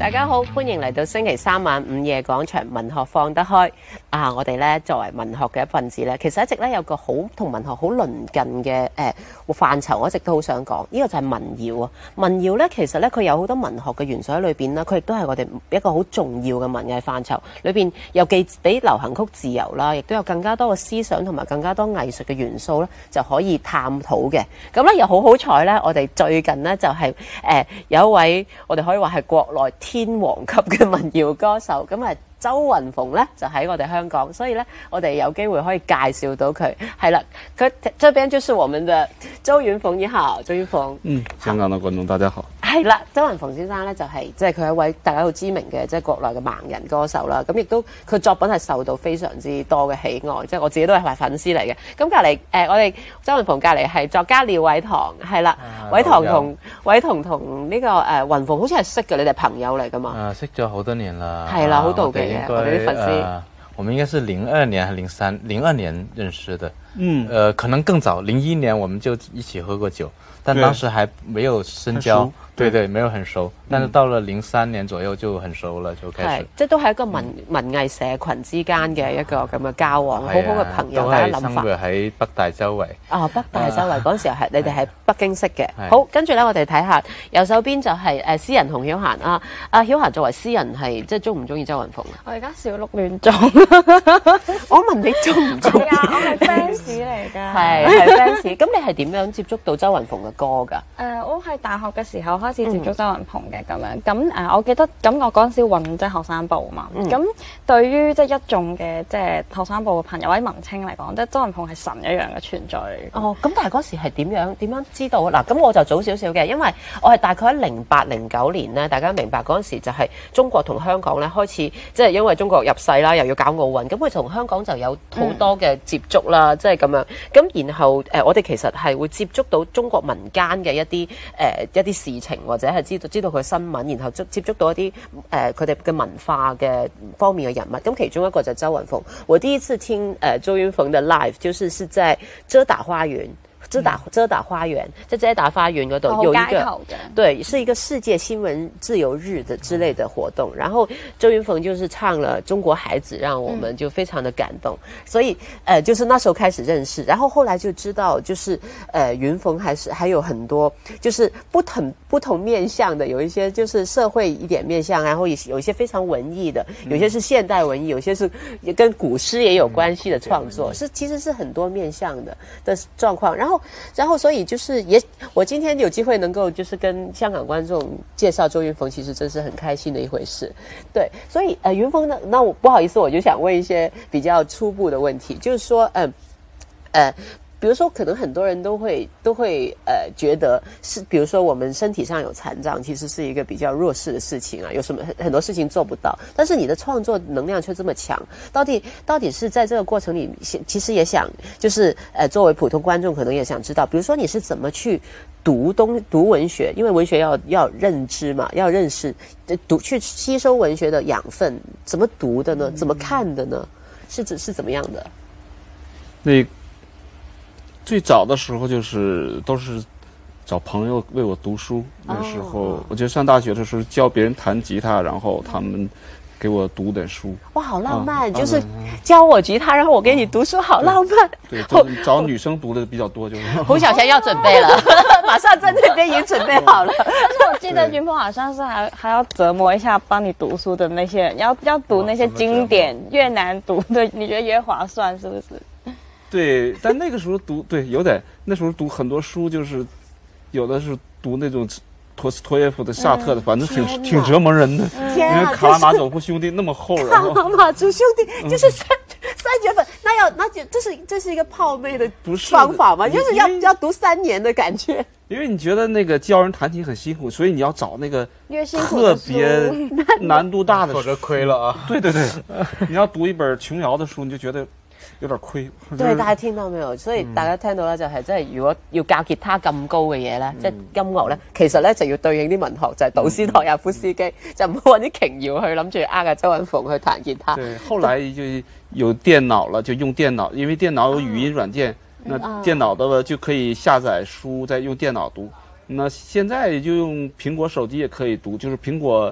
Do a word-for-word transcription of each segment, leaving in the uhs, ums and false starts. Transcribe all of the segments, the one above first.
大家好，歡迎嚟到星期三晚午夜廣場文學放得開啊！我哋咧作為文學嘅一份子咧，其實一直咧有個好同文學好鄰近嘅誒範疇，我一直都好想講。呢、這個就係民謠啊！民謠咧其實咧佢有好多文學嘅元素喺裏邊啦，佢亦都係我哋一個好重要嘅文藝範疇。裏邊又既俾流行曲自由啦，亦都有更加多嘅思想同埋更加多藝術嘅元素咧，就可以探討嘅。咁咧又好好彩咧，我哋最近咧就係、是、誒、呃、有一位我哋可以話係國內天王級嘅民謠歌手，咁啊周雲蓬咧就喺我哋香港，所以咧我哋有機會可以介紹到佢。係啦，佢這邊就是我們的周雲蓬，你好，周雲蓬。 嗯，香港的觀眾大家好。 係啦，周雲蓬先生咧就係即係佢係一位大家好知名嘅即係國內嘅盲人歌手啦。咁亦都佢作品係受到非常之多嘅喜愛，即係我自己都係埋粉絲嚟嘅。咁隔離誒，我哋周雲蓬隔離係作家廖偉棠，係啦，偉棠同偉棠同呢個誒雲蓬好似係識嘅，你哋朋友嚟㗎嘛？ 啊，識咗好多年啦。 係啦，好妒忌嘅，我哋啲粉絲。 呃我們應該是零二年還零三零二年認識的， 嗯， 呃，可能更早，零一年我們就一起喝過酒，但當時還沒有深交，對對，沒有很熟，但是到了零三年左右就很熟了，就開始， 即係都係一個文文藝社群之間嘅一個咁嘅交往，好好嘅朋友，大家諗法。 都係生活喺北大周圍。 哦，北大周圍嗰陣時候係你哋喺北京識嘅。好，跟住咧我哋睇下右手邊就係誒詩人洪曉嫻啊，阿曉嫻作為詩人係即係鍾唔鍾意周雲蓬啊？ 我而家小鹿亂撞。 我問你中唔中意？ 我係 fans 嚟㗎。 係係 fans。咁你係點樣接觸到周雲蓬嘅歌㗎？ 誒，我係大學嘅時候開始接觸周雲蓬嘅咁樣。咁誒，我記得咁我嗰陣時運即係學生部嘛。咁對於即係一眾嘅即係學生部嘅朋友或者文青嚟講，即係周雲蓬係神一樣嘅存在。 哦，咁但係嗰時係點樣點樣知道？嗱，咁我就早少少嘅，因為我係大概喺零八零九年咧，大家明白嗰陣時就係中國同香港咧開始，即係因為中國入世啦，又要搞奧運，咁佢同香港就有好多嘅接觸啦，即係咁樣。咁然後誒、呃，我哋其實係會接觸到中國民間嘅一啲誒、呃、一啲事情，或者係知道知道佢新聞，然後接接觸到一啲誒佢哋嘅文化嘅方面嘅人物。咁其中一個就係周雲蓬。我第一次聽誒、呃、周雲蓬嘅 live，就是是在遮打花園。遮打遮打花園，在遮打花園嗰度有一個，對，是一個世界新聞自由日的之類的活動。然後周雲蓬就是唱了《中國孩子》，讓我們就非常的感動。嗯、所以，呃，就是那時候開始認識，然後後來就知道，就是呃，雲蓬還是還有很多，就是不同不同面向的，有一些就是社會一點面向，然後有一些非常文藝的，有些是現代文藝，有些是也跟古詩也有關係的創作，是其實是很多面向的的狀況。然後。然後，所以就是也，我今天有機會能夠就是跟香港觀眾介紹周雲蓬，其實真是很開心的一回事。對，所以呃，雲蓬呢，那我不好意思，我就想問一些比較初步的問題，就是說，嗯，呃。比如說，可能很多人都會都會呃覺得是，比如說我們身體上有殘障，其實是一個比較弱勢的事情啊，有什麼很很多事情做不到，但是你的創作能量卻這麼強，到底到底是在這個過程裏，其實也想就是呃作為普通觀眾可能也想知道，比如說你是怎麼去讀東讀文學，因為文學要要認知嘛，要認識讀去吸收文學的養分，怎麼讀的呢？怎麼看的呢？是指是怎麼樣的？ 那。最早的時候就是都是找朋友為我讀書，那時候我就上大學的時候教別人彈吉他，然後他們給我讀點書。 哇，好浪漫！啊、就是教我吉他，然後我給你讀書，好浪漫。 對，對就是找女生讀的比較多，就是。 胡小仙要準備了，馬上在那邊已經準備好了。 但是我記得雲蓬好像是還還要折磨一下幫你讀書的那些人，要要讀那些經典，越難讀的，你覺得越划算，是不是？ 對，但那個時候讀對有點，那時候讀很多書，就是有的是讀那種陀思妥耶夫的、沙特的，反正挺挺折磨人的。 天啊， 因為卡拉馬佐夫兄弟那麼厚，然後卡拉馬佐兄弟就是三、嗯、三月份，那要那就這是這是一個泡妹的方法嗎？就是要要讀三年的感覺。 因為你覺得那個教人彈琴很辛苦，所以你要找那個特別難度大的書， 或者虧了啊。 對對對，你要讀一本瓊瑤的書，你就覺得。有點虧， 對，大家聽到沒有？所以大家聽到咧就係即係如果要教吉他咁高嘅嘢咧，即係音樂咧，其實咧就要對應啲文學，就係杜斯托耶夫斯基，就唔好揾啲瓊瑤去諗住呃嘅周雲蓬去彈吉他。 對，後來就有電腦了，就用電腦，因為電腦有語音軟件，那電腦的就可以下載書，再用電腦讀。那現在就用蘋果手機也可以讀，就是蘋果。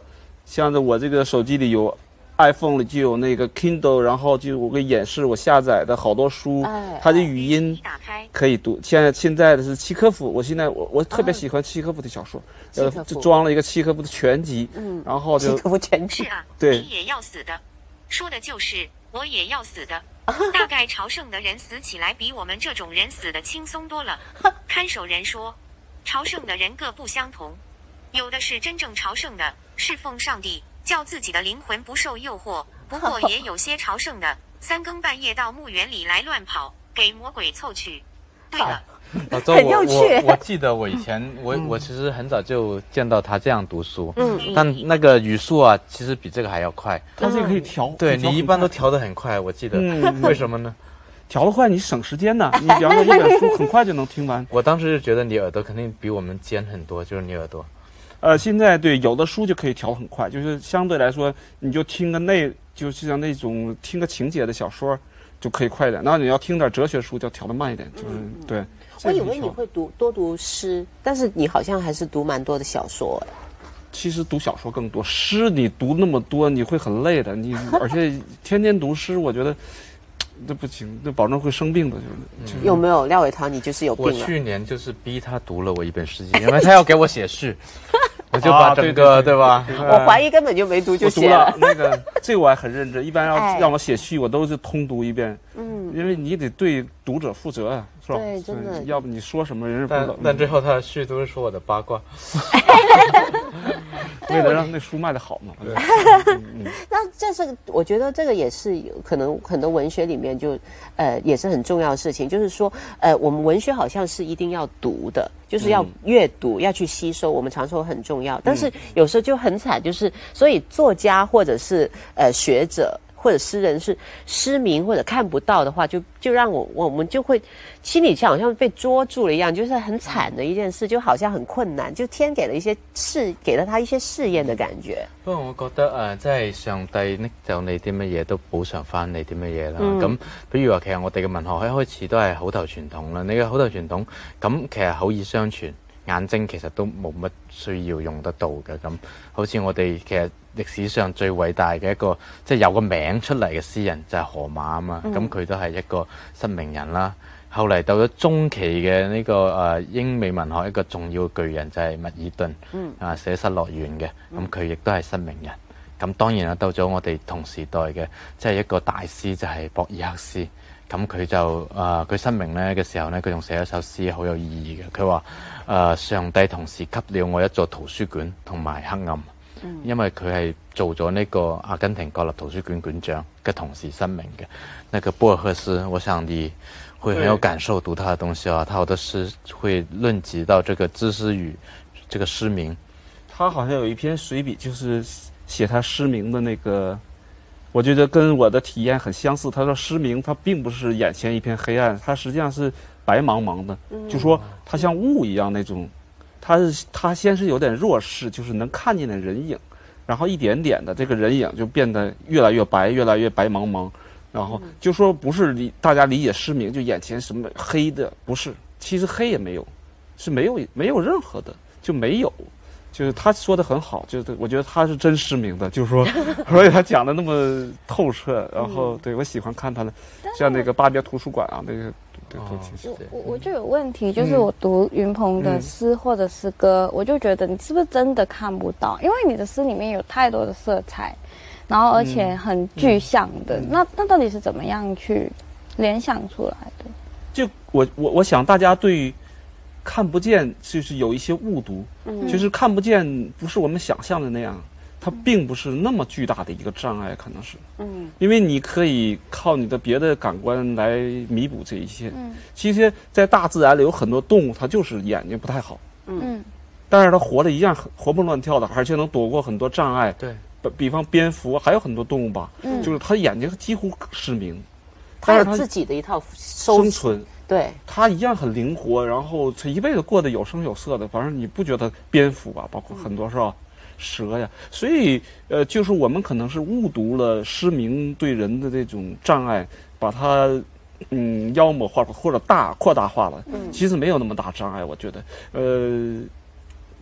像着我这个手机里有 iPhone 里就有那个 Kindle， 然后就我给演示我下载的好多书， 哎、 它的语音可以读。现在现在的是契诃夫，我现在我我特别喜欢契诃夫的小说，呃，就装了一个契诃夫的全集，嗯，然后就契诃夫全集， 是啊， 对， 你也要死的，说的就是我也要死的。大概朝圣的人死起来比我们这种人死的轻松多了。看守人说，朝圣的人各不相同，有的是真正朝圣的，侍奉上帝，叫自己的灵魂不受诱惑。不过也有些朝圣的，三更半夜到墓园里来乱跑，给魔鬼凑去。对了。 老周，我我我记得我以前我我其实很早就见到他这样读书，嗯，但那个语速啊，其实比这个还要快。 它这个可以调， 对你一般都调得很快，我记得，嗯、为什么呢？ 调得快你省时间呢，你比方说一本书很快就能听完。 我当时就觉得你耳朵肯定比我们尖很多，就是你耳朵。 呃，现在对有的书就可以调很快，就是相对来说，你就听个那，就是像那种听个情节的小说。就可以快一点，那你要听点哲学书，就调得慢一点，就是、嗯、对。 我以为你会读多读诗，但是你好像还是读蛮多的小说。 其实读小说更多，诗你读那么多，你会很累的。你而且天天读诗，我觉得这不行，这保证会生病的。就是、 嗯、有没有廖伟棠？你就是有病了。 我去年就是逼他读了我一本诗集，因为他要给我写序。我就把整个、啊、对, 对, 对, 对吧？ 我怀疑根本就没读就写了。我读了那个，这个我还很认真。一般要、哎、让我写序，我都是通读一遍。嗯，因为你得对读者负责啊，是吧？ 对，真的。 要不你说什么人不但但最后他的序都是说我的八卦。 为了让那书卖得好嘛。对。 嗯、那这是我觉得这个也是可能很多文学里面就呃也是很重要的事情，就是说呃我们文学好像是一定要读的。就是要阅读、嗯、要去吸收，我们常说很重要，但是有时候就很惨，就是所以作家或者是呃学者或者诗人是失明或者看不到的话，就就让我我们就会心里好像被捉住了一樣，就是很慘的一件事，就好像很困難，就天給了一些試，給了他一些試驗的感覺。 不過我覺得誒、呃，即係上帝拎走你啲乜嘢都補償翻你啲乜嘢啦。咁、嗯，比如話其實我哋嘅文學一開始都係口頭傳統啦，你嘅口頭傳統咁其實口耳相傳。眼睛其實都冇乜需要用得到嘅，咁好似我哋其實歷史上最偉大嘅一個，即係有個名出嚟嘅詩人就係荷馬啊嘛，咁佢都係一個失明人啦。後嚟到咗中期嘅呢、這個誒、呃、英美文學一個重要嘅巨人就係密爾頓，嗯、啊寫《失樂園》嘅，咁佢亦都係失明人。咁當然啦，到咗我哋同時代嘅，即係一個大師就係博爾赫斯。咁佢就誒佢、呃、失明咧嘅時候咧，佢仲寫咗首詩好有意義嘅。佢話誒上帝同時給了我一座圖書館同埋黑暗，嗯、因為佢係做咗呢個阿根廷國立圖書館館長嘅同時失明嘅。那個博爾赫斯，我想你會很有感受讀他的東西啊，他好多詩會論及到這個知識與這個失明。 他好像有一篇隨筆，就是寫他失明的那個。我覺得跟我的體驗很相似。他說失明，他並不是眼前一片黑暗，他實際上是白茫茫的，嗯、就說他像霧一樣那種。他是他先是有點弱視，就是能看見的人影，然後一點點的這個人影就變得越來越白，越來越白茫茫。然後就說不是理大家理解失明就眼前什麼黑的，不是，其實黑也沒有，是沒有沒有任何的，就沒有。就是他說的很好，就是我覺得他是真失明的，就是說，所以他講的那麼透徹，然後對我喜歡看他的，像那個巴別圖書館啊，那個對都挺喜歡。 我我就有問題，就是我讀雲鵬的詩或者詩歌，嗯、我就覺得你是不是真的看不到？因為你的詩裡面有太多的色彩，然後而且很具象的，嗯、那那到底是怎麼樣去聯想出來的？ 就我我我想大家對看不見就是有一些誤讀，嗯、就是看不見不是我們想象的那樣，它並不是那麼巨大的一個障礙，可能是，嗯，因為你可以靠你的別的感官來彌補這一切。嗯，其實在大自然裡有很多動物，它就是眼睛不太好，嗯，但是它活得一樣活蹦亂跳的，而且能躲過很多障礙。 對， 比方蝙蝠，還有很多動物吧，嗯，就是它眼睛幾乎失明， 它有自己的一套生存。 對， 他一樣很靈活，然後他一輩子過得有聲有色的，反正你不覺得蝙蝠吧，包括很多是吧，蛇呀，所以呃，就是我們可能是誤讀了失明對人的這種障礙，把它嗯妖魔化或者大擴大化了，嗯，其實沒有那麼大障礙，我覺得，呃，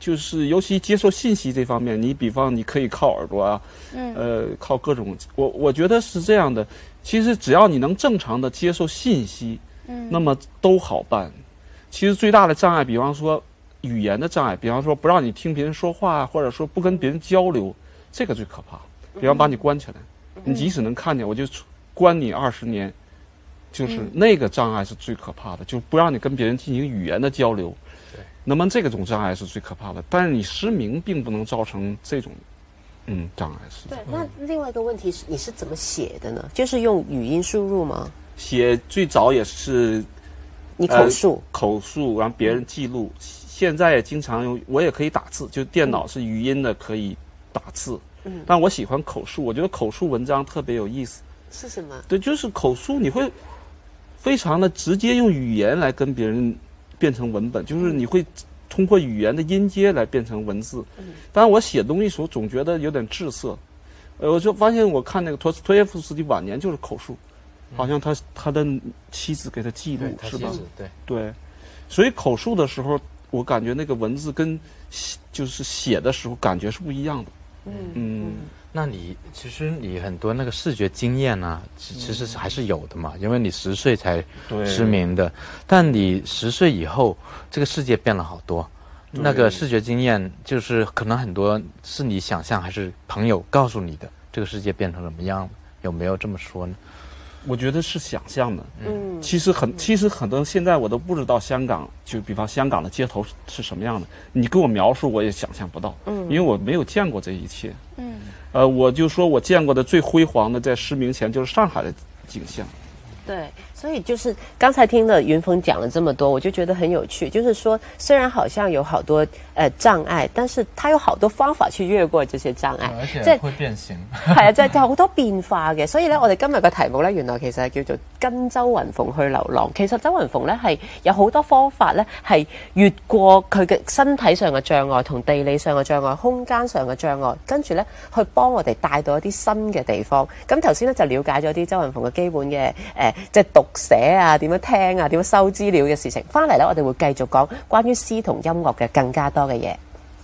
就是尤其接受信息这方面，你比方你可以靠耳朵啊，嗯，呃，靠各种，我我觉得是这样的。其实只要你能正常的接受信息，嗯，那么都好办。其实最大的障碍，比方说语言的障碍，比方说不让你听别人说话，或者说不跟别人交流，这个最可怕。比方把你关起来，你即使能看见，我就关你二十年。就是那个障碍是最可怕的，就不让你跟别人进行语言的交流。对，那么这个种障碍是最可怕的。但是你失明并不能造成这种，嗯，障碍是。 对，那另外一个问题是，你是怎么写的呢？就是用语音输入吗？ 写最早也是， 你口述， 呃、口述，让别人记录。嗯、现在也经常用，我也可以打字，就电脑是语音的，可以打字。嗯，但我喜欢口述，我觉得口述文章特别有意思。 是什么？ 对，就是口述，你会。非常的直接用语言来跟别人变成文本，就是你会通过语言的音阶来变成文字。当然我写东西时候总觉得有点滞涩，呃，我就发现我看那个托托耶夫斯基晚年就是口述，好像他他的妻子给他记录，是吧？ 对对，所以口述的时候，我感觉那个文字跟就是写的时候感觉是不一样的。嗯嗯。 那你其实你很多那个视觉经验啊，其其实还是有的嘛，因为你十岁才失明的，但你十岁以后，这个世界变了好多，那个视觉经验就是可能很多是你想象还是朋友告诉你的，这个世界变成什么样，有没有这么说呢？ 我觉得是想象的，嗯，其实很，其实很多现在我都不知道香港，就比方香港的街头是什么样的，你跟我描述我也想象不到，嗯，因为我没有见过这一切，嗯，呃，我就说我见过的最辉煌的，在失明前就是上海的景象。 对，所以就是刚才听了云峰讲了这么多，我就觉得很有趣。就是說雖然好像有好多呃障礙，但是他有好多方法去越過這些障礙， 而且會變形。 係啊，即係好多變化嘅。所以咧，我哋今日嘅題目咧，原來其實係叫做跟周雲鳳去流浪。其實周雲鳳咧係有好多方法咧，係越過佢嘅身體上嘅障礙同地理上嘅障礙、空間上嘅障礙，跟住咧去幫我哋帶到一啲新嘅地方。咁頭先咧就了解咗啲周雲鳳嘅基本嘅誒。呃即係讀寫啊，點樣聽啊，點樣收資料嘅事情。翻嚟咧，我哋會繼續講關於詩同音樂嘅更加多嘅嘢。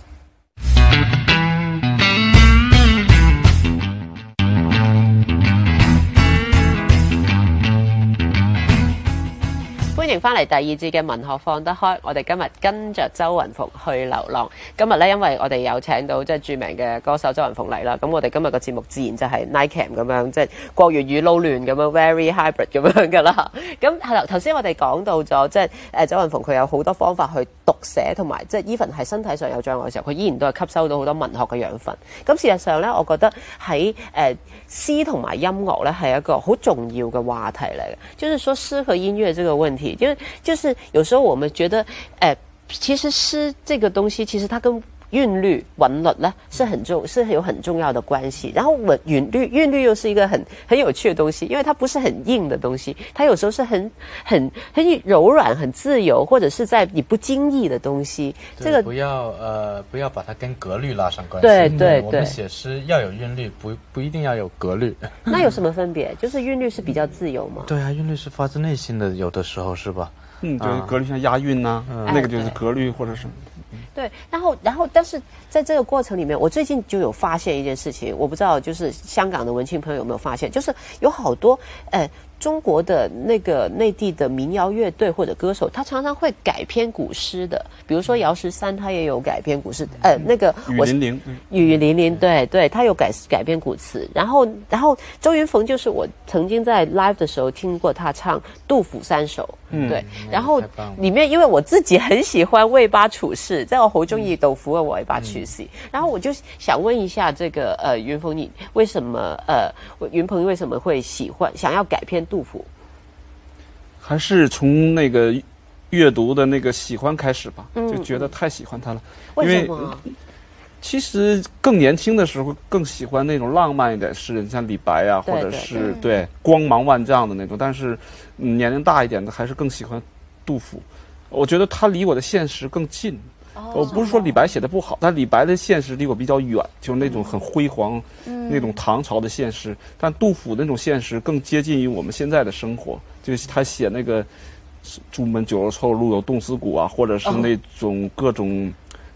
歡迎翻嚟第二節嘅文學放得開，我哋今日跟着周雲鳳去流浪。今日咧，因為我哋有請到即係著名嘅歌手周雲鳳嚟啦，咁我哋今日個節目自然就係 NiCam 咁樣，即係國粵語撈亂咁樣 ，very hybrid 咁樣噶啦。咁係啦，頭先我哋講到咗，即係誒周雲鳳佢有好多方法去讀寫，同埋即係 even 係身體上有障礙嘅時候，佢依然都係吸收到好多文學嘅養分。咁事實上咧，我覺得喺誒、呃、詩同埋音樂咧係一個好重要嘅話題嚟嘅，就是說詩和音樂這個問題。就就是有時候我們覺得，呃，其實詩這個東西，其實它跟韻律、韻律呢是很重，是有很重要的關係。然後韻韻律、韻律又是一個很很有趣的東西，因為它不是很硬的東西，它有時候是很很很柔軟、很自由，或者是在你不經意的東西。這個不要呃不要把它跟格律拉上關係。 對對對， 我們寫詩要有韻律，不不一定要有格律。 那有什麼分別？就是韻律是比較自由嗎？ 對啊，韻律是發自內心的，有的時候是吧？ 嗯，就是格律像押韻呐、啊，嗯、那個就是格律或者是。 對，然後然後但是在這個過程裡面，我最近就有發現一件事情，我不知道就是香港的文青朋友有沒有發現，就是有好多呃中國的那個內地的民謠樂隊或者歌手，他常常會改編古詩的，比如說姚十三他也有改編古詩，呃那個雨霖鈴， 雨霖鈴，對對，他有改改編古詞，然後然後周雲鳳就是我曾經在 live 的時候聽過他唱杜甫三首，嗯，對，然後裡面因為我自己很喜歡魏八處士，在我好中意杜甫嘅魏八處士，嗯、然後我就想問一下這個呃雲鳳，你為什麼呃雲鵬為什麼會喜歡想要改編杜甫？ 還是從那個閱讀的那個喜歡開始吧，嗯、就覺得太喜歡他了。 為什麼？ 因為其實更年輕的時候更喜歡那種浪漫一點詩人，像李白啊，或者是 對, 對, 對光芒萬丈的那種。但是、嗯、年齡大一點的，還是更喜歡杜甫。我覺得他離我的現實更近。我不是說李白寫的不好，但李白的現實離我比較遠，就是那種很輝煌、嗯、那種唐朝的現實。但杜甫那種現實更接近於我們現在的生活，就是他寫那個朱門酒肉臭，路有凍死骨啊，或者是那種各種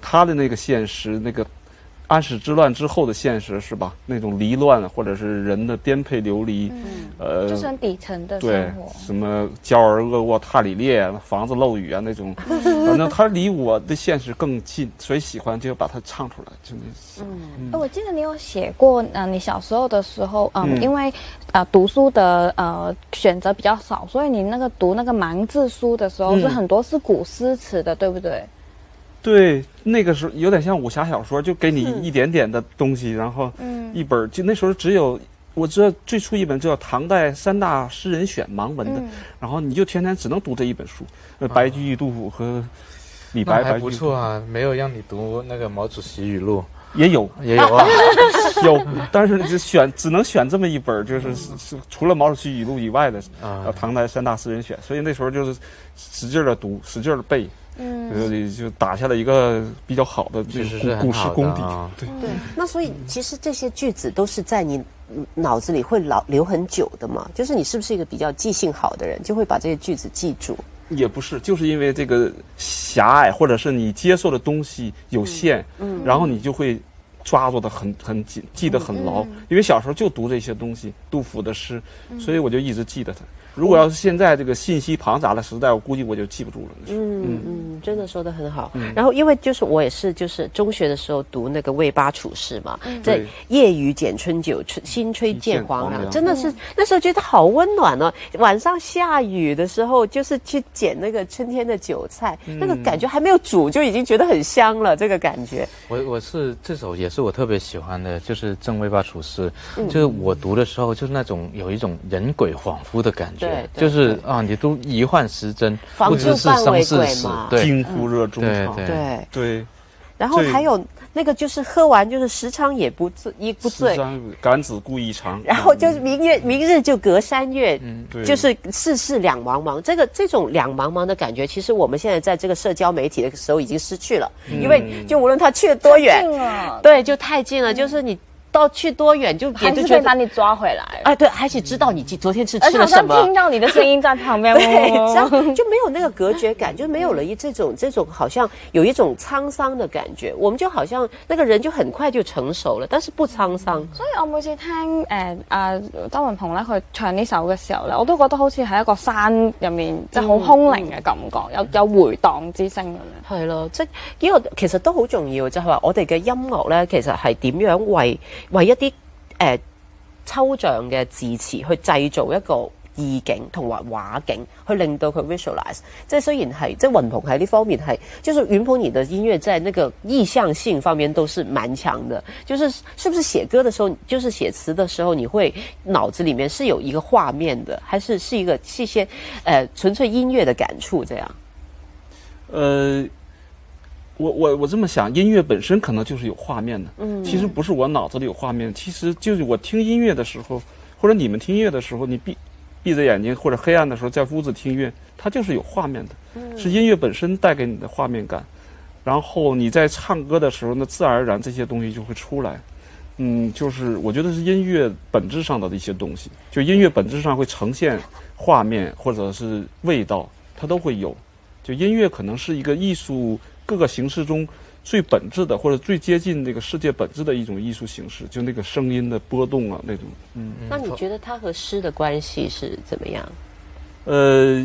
他的那个现实，那个安史之乱之后的现实是吧？那种离乱或者是人的颠沛流离， 嗯、 呃， 就是很底层的生对活， 什么娇儿恶卧踏里裂，房子漏雨啊那种，反正他离我的现实更近，所以喜欢就把它唱出来，就那。 嗯，我记得你有写过，呃，你小时候的时候，嗯， 嗯因为呃读书的呃选择比较少，所以你那个读那个盲字书的时候， 嗯是很多是古诗词的，对不对？ 对，那个时候有点像武侠小说，就给你一点点的东西，然后一本就那时候只有我知道最初一本叫《唐代三大诗人选》盲文的， 嗯然后你就天天只能读这一本书，呃，白居易、杜甫和李白， 那还白居易不错啊，没有让你读那个毛主席语录， 也有也有啊。 有，但是就选只能选这么一本，就是是是除了毛主席语录以外的， 啊呃，唐代三大诗人选，所以那时候就是使劲的读，使劲的背。 嗯， 就就打下了一个比较好的其实这个故是很好的事功底。 啊对， 对，那所以其实这些句子都是在你嗯脑子里会老留很久的嘛？就是你是不是一个比较记性好的人，就会把这些句子记住？ 也不是，就是因为这个狭隘，或者是你接受的东西有限，嗯，然后你就会抓住的很很紧，记得很牢。因为小时候就读这些东西，杜甫的诗，所以我就一直记得它。如果要是现在这个信息庞杂的时代，我估计我就记不住了。 嗯嗯，真的说得很好。嗯、然后因为就是我也是就是中学的时候读那个魏八处士嘛， 嗯、 在夜雨剪春酒，新吹见黄黄粱，真的是那时候觉得好温暖哦。晚上下雨的时候，就是去捡那个春天的韭菜，嗯、那个感觉还没有煮就已经觉得很香了，这个感觉。 我我是这首也是我特别喜欢的，就是《赠魏八处士》，嗯，就是我读的时候就是那种有一种人鬼恍惚的感觉。 对， 就是啊，你都疑幻时真， 不知是生是死， 对， 惊呼热衷肠， 对对对。 然后还有那个就是喝完就是时常也不醉，一不醉， 感子故意长。 然后就是明月明日就隔山月， 嗯，对， 就是世事两茫茫。这个这种两茫茫的感觉，其实我们现在在这个社交媒体的时候已经失去了，嗯、因为就无论他去了多远，对，就太近了，嗯、就是你。到去多远就还是可以把你抓回来， 哎，对，还是知道你昨天是吃了什么， 听到你的声音在旁边， 对，这样就没有那个隔绝感，就没有了一这种这种好像有一种滄桑的感覺，我們就好像那個人就很快就成熟了，但是不滄桑。 所以我每次聽誒啊周雲蓬咧佢唱呢首嘅時候咧，我都覺得好似喺一個山入面，即係好空靈嘅感覺，有有回盪之聲咁樣。 係咯，即係呢個其實都好重要，就係話我哋嘅音樂咧，其實係點樣為為一啲誒、呃、抽象嘅字詞去製造一個意境同埋畫景，去令到佢 visualize。即係雖然係即係雲蓬喺呢方面係，就是雲蓬你的音樂在那個意象性方面都是蠻強的。就是是不是寫歌的時候，就是寫詞的時候，你會腦子裡面是有一個畫面的，還是是一個是一些呃純粹音樂的感觸這樣？ 呃。我我我這麼想，音樂本身可能就是有畫面的。嗯，其實不是我腦子裡有畫面，其實就是我聽音樂的時候，或者你們聽音樂的時候，你閉閉着眼睛或者黑暗的時候在屋子聽音樂，它就是有畫面的。嗯，是音樂本身帶給你的畫面感，然後你在唱歌的時候，那自然而然這些東西就會出來。嗯，就是我覺得是音樂本質上的一些東西，就音樂本質上會呈現畫面或者是味道，它都會有。就音樂可能是一個藝術各個形式中最本質的，或者最接近那個世界本質的一種藝術形式，就那個聲音的波動啊，那種。嗯， 那你覺得它和詩的關係是怎麼樣？ 呃，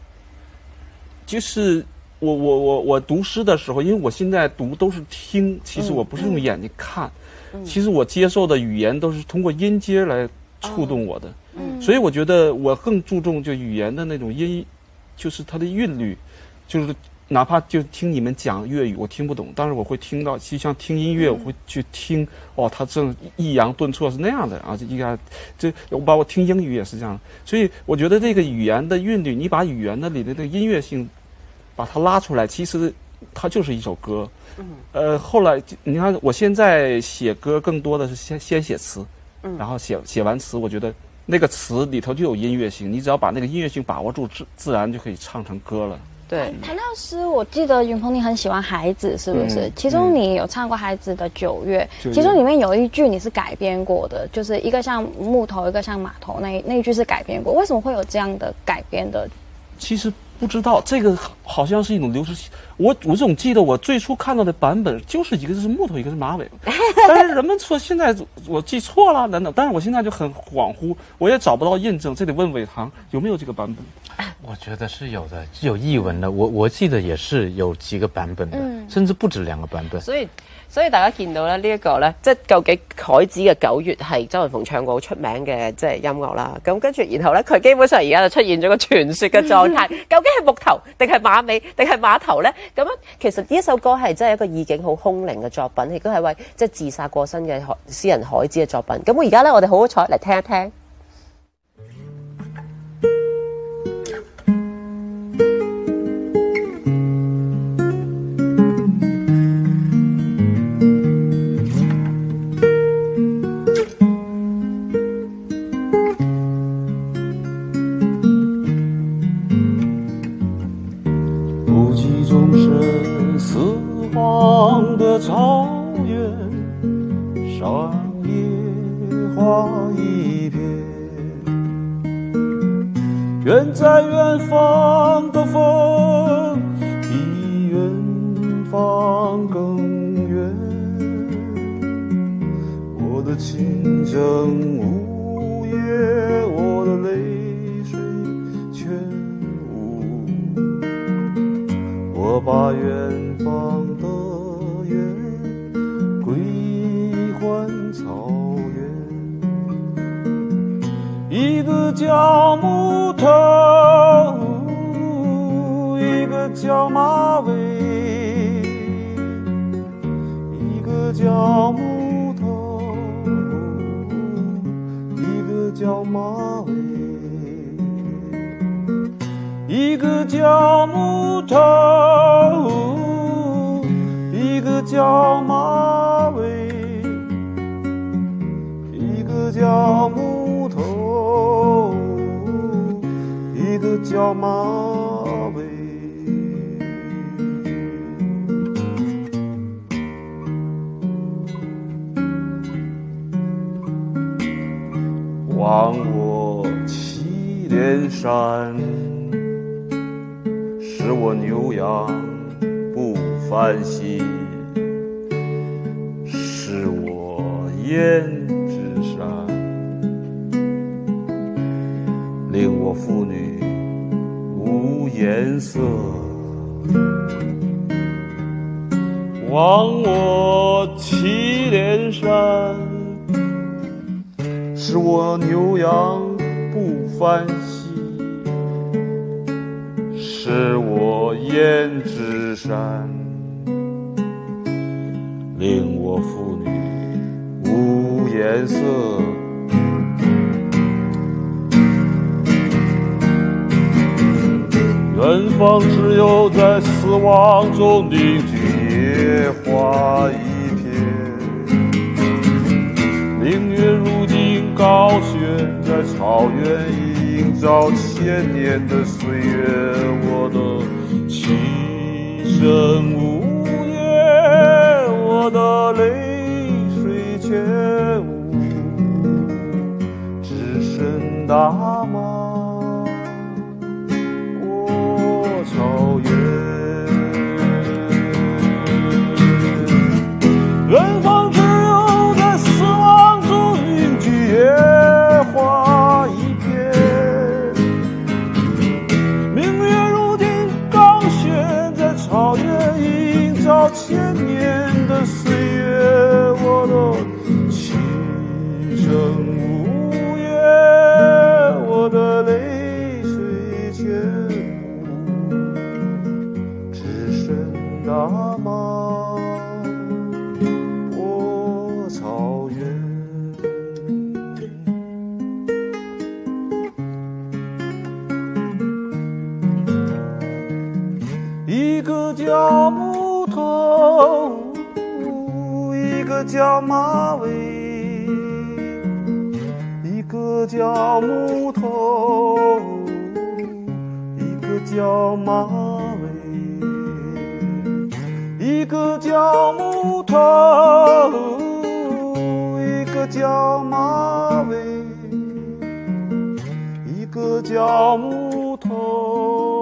就是我我我我讀詩的時候，因為我現在讀都是聽，其實我不是用眼睛看，嗯、其實我接受的語言都是通過音階來觸動我的。嗯，所以我覺得我更注重就語言的那種音，就是它的韻律，就是。哪怕就聽你們講粵語，我聽不懂，但是我會聽到，就像聽音樂，我會去聽，哦，他正抑揚頓挫是那樣的啊，這應該，這我包括聽英語也是這樣，所以我覺得這個語言的韻律，你把語言的裡的這個音樂性，把它拉出來，其實它就是一首歌。嗯。呃，後來你看，我現在寫歌更多的是先先寫詞，嗯，然後寫寫完詞，我覺得那個詞裡頭就有音樂性，你只要把那個音樂性把握住，自自然就可以唱成歌了。 對， 談到詩，我記得雲蓬你很喜歡孩子，是不是？嗯、其中你有唱過孩子的九月，嗯、其中裡面有一句你是改編過的，就是一個像木頭，一個像碼頭，那那一句是改編過。為什麼會有這樣的改編的其实不知道这个好像是一种流失。我我总记得我最初看到的版本就是一个是木头，一个是马尾，但是人们说现在我记错了，难道？但是我现在就很恍惚，我也找不到验证，这得问伟航有没有这个版本。 我觉得是有的，有譯文的。我我記得也是有幾個版本的，嗯、甚至不止兩個版本。 所以所以大家見到咧呢一個咧，即係究竟海子嘅九月係周雲鳳唱過好出名嘅即係音樂啦。咁跟住然後咧，佢基本上而家就出現咗個傳說嘅狀態，究竟係木頭定係馬尾定係馬頭咧？咁樣其實呢一首歌係真係一個意境好空靈嘅作品，亦都係為即係自殺過身嘅詩人海子嘅作品。咁我而家咧，我哋好好彩嚟聽一聽。 草原上野花一片，远在远方的风比远方更远，我的琴声呜咽，我的泪水全无，我把远方的归还草原，一个叫木头，一个叫马尾，一个叫木头，一个叫马尾，一个叫木头，一个叫马尾，一个叫木头，一个叫马尾。望我祁连山，使我牛羊不翻稀，是我胭脂山，令我妇女无颜色。望我祁连山，使我牛羊不翻稀，是我胭脂山，令我妇女无颜色。远方只有在死亡中凝聚野花一片，明月如今高悬在草原，映照千年的岁月，我的琴声呜咽，我的泪水全无，只剩大马过草原。远方只有在死亡中凝聚野花一片，明月如今刚悬在草原，映照千年的岁月，我的琴声呜咽，我的泪水全无，只剩大马过草原。一个叫木头，一个叫马尾，一个叫木头，一个叫马尾，一个叫木头，一个叫马尾，一个叫木头。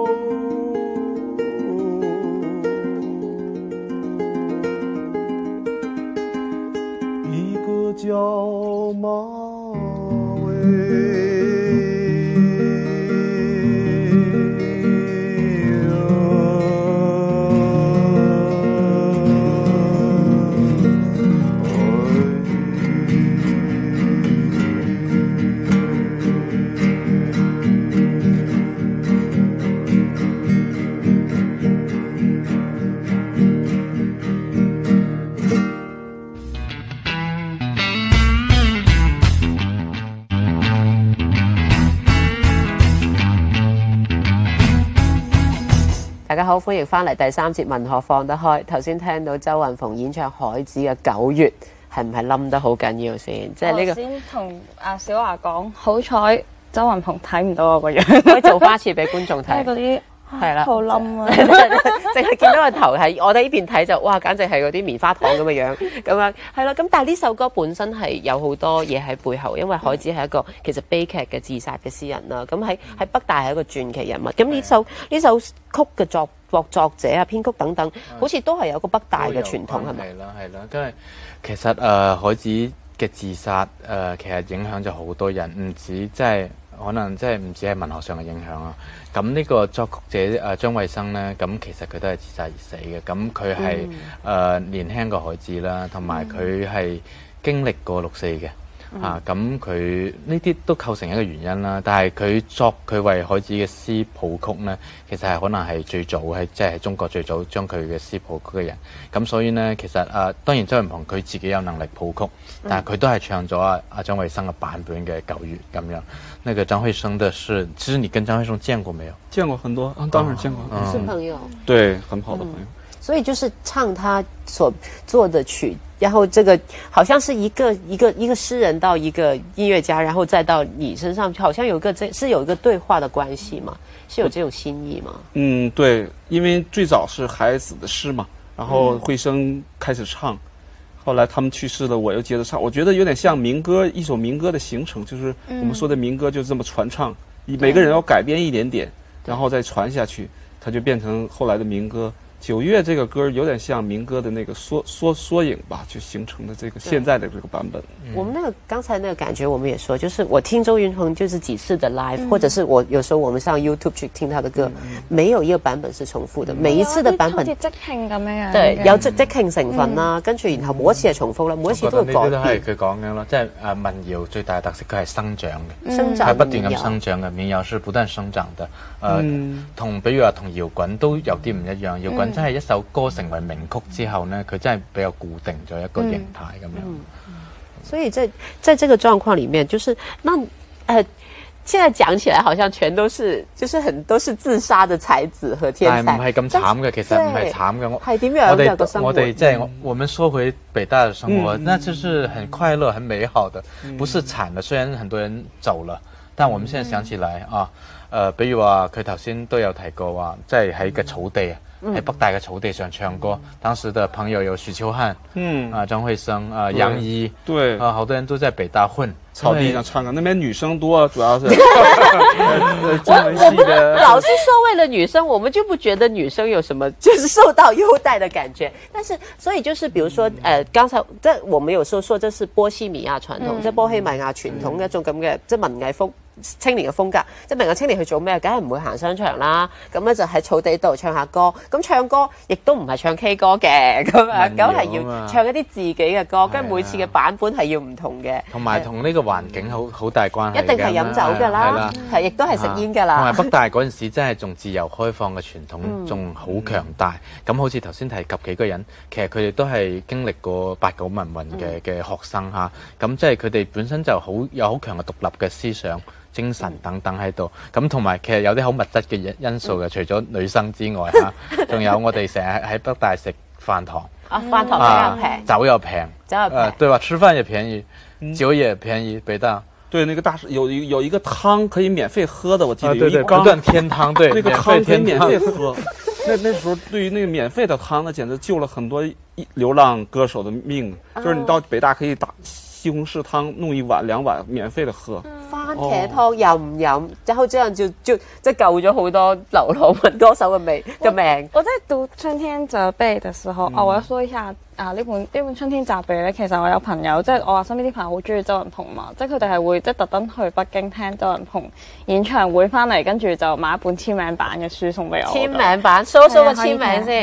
大家好，歡迎翻嚟第三節文學放得開。頭先聽到周雲蓬演唱海子嘅九月，係唔係冧得好緊要先？即係呢個。 先同阿小華講，好彩周雲蓬睇唔到我個樣， 可以做翻一次俾觀眾睇。 嗰啲係啦， 好冧啊！ 淨係見到個頭係我哋呢邊睇就哇，簡直係嗰啲棉花糖咁嘅樣咁樣係啦。咁但係呢首歌本身係有好多嘢喺背後，因為海子係一個其實悲劇嘅自殺嘅詩人啦。咁喺喺北大係一個傳奇人物。咁呢首呢首曲嘅作作作者啊、編曲等等，好似都係有個北大嘅傳統係咪？ 係啦係啦，因為其實誒、呃、海子嘅自殺誒、呃、其實影響咗好多人，唔止即係。可能即係唔止係文學上嘅影響啊！咁呢個作曲者誒張衛生咧，咁其實佢都係自殺而死嘅。咁佢係誒年輕過海子啦，同埋佢係經歷過六四嘅。啊，咁佢呢啲都構成一個原因啦。但係佢作佢為海子嘅詩譜曲呢，其實係可能係最早係即係中國最早將佢嘅詩譜曲嘅人。咁所以呢，其實誒、啊、當然周雲蓬佢自己有能力譜曲，但係佢都係唱咗阿阿張衛生嘅版本嘅九月咁樣。那個張惠生的是，其實你跟張惠生見過沒有？ 見過很多，啊、當然見過， 嗯、是朋友， 對，很好的朋友。嗯、 所以就是唱他所做的曲，然後這個好像是一個一個一個詩人到一個音樂家，然後再到你身上，好像有一個這是有一個對話的關係嘛？是有這種心意嗎？ 嗯，對，因為最早是海子的詩嘛，然後惠生開始唱。嗯後來他們去世了，我又接着唱。我覺得有點像民歌，一首民歌的形成，就是我們說的民歌就這麼傳唱，嗯、每個人要改編一點點，然後再傳下去，它就變成後來的民歌。九月這個歌有點像民歌的那個縮縮縮影吧，就形成的這個現在的這個版本。 我們那個剛才那個感覺，我們也說，就是我聽周雲蓬就是幾次的 live，、嗯、或者是我有時候我們上 YouTube 去聽他的歌，嗯、沒有一個版本是重複的，嗯、每一次的版本好似即興咁樣。 對，有即即興成分啦，跟住然後每一次係重複啦，每一次都會改變。 呢啲都係佢講嘅咯，即係誒民謠最大嘅特色，佢係生長嘅， 生長係不斷咁生長嘅，民謠是不斷生長的。誒、呃，同、嗯、比如話同搖滾都有啲唔一樣，搖滾真係一首歌成為名曲之後呢，佢真係比較固定咗一個形態咁樣。 嗯嗯、所以在在這個狀況裡面，就是那呃，現在講起來好像全都是，就是很都是自殺的才子和天才。 但係唔係咁慘嘅，其實唔係慘嘅。 係點樣嘅個生活？ 我哋即係我，我們說回北大的生活， 嗯、 那就是很快樂、很美好的，嗯、不是慘的。雖然很多人走了，但我們現在想起來、嗯、啊，呃，比如話佢頭先都有提過話，即係喺個草地啊。喺北大嘅草地上唱歌，當時的朋友有許秋漢，嗯啊張惠生啊楊怡， 對啊好多人都在北大混， 草地上唱歌，那邊女生多，主要是中文系的。 老是說為了女生，我們就不覺得女生有什麼就是受到優待的感覺。但是所以就是，比如說，誒、呃，剛才即係我們有時候說，這是波西米亞傳統，即係波希米亞傳統嘅一種咁嘅即係文藝風。青年嘅風格，即係明日青年去做咩？梗係唔會行商場啦。咁咧就喺草地度唱下歌。咁唱歌亦都唔係唱 K 歌嘅，咁啊，咁係要唱一啲自己嘅歌。跟住每次嘅版本係要唔同嘅， 同埋同呢個環境好好大關係。 一定係飲酒㗎啦，係亦都係食煙㗎啦。 同埋北大嗰陣時真係仲自由開放嘅傳統，仲好強大。咁好似頭先提及幾個人，其實佢哋都係經歷過八九民運嘅嘅學生嚇。咁即係佢哋本身就好有好強嘅獨立嘅思想。精神等等喺度，咁同埋其實有啲好物質嘅因因素嘅，除咗女生之外嚇，仲有我哋成日喺北大食飯堂， 啊飯堂比較平， 酒又平， 酒又平， 對吧？吃飯也便宜，酒也便宜，北大。 對，那個大有有一個湯可以免費喝的，我記得有一缸天湯，對， 那個湯可以免費喝。那那時候對於那個免費的湯，那簡直救了很多流浪歌手的命。就是你到北大可以打西紅柿湯，弄一碗兩碗免費的喝。 番茄湯又唔飲，然後這樣就就即係救咗好多流浪文歌手嘅命嘅命。 我在讀《春天責備》嘅時候，嗯、哦，我要說一下啊，呢本呢本《春天責備》咧，其實我有朋友，即係我話身邊啲朋友好中意周雲蓬嘛，即係佢哋係會即係特登去北京聽周雲蓬演唱會翻嚟，跟住就買一本簽名版嘅書送俾我。 簽名版，搜搜個簽名先。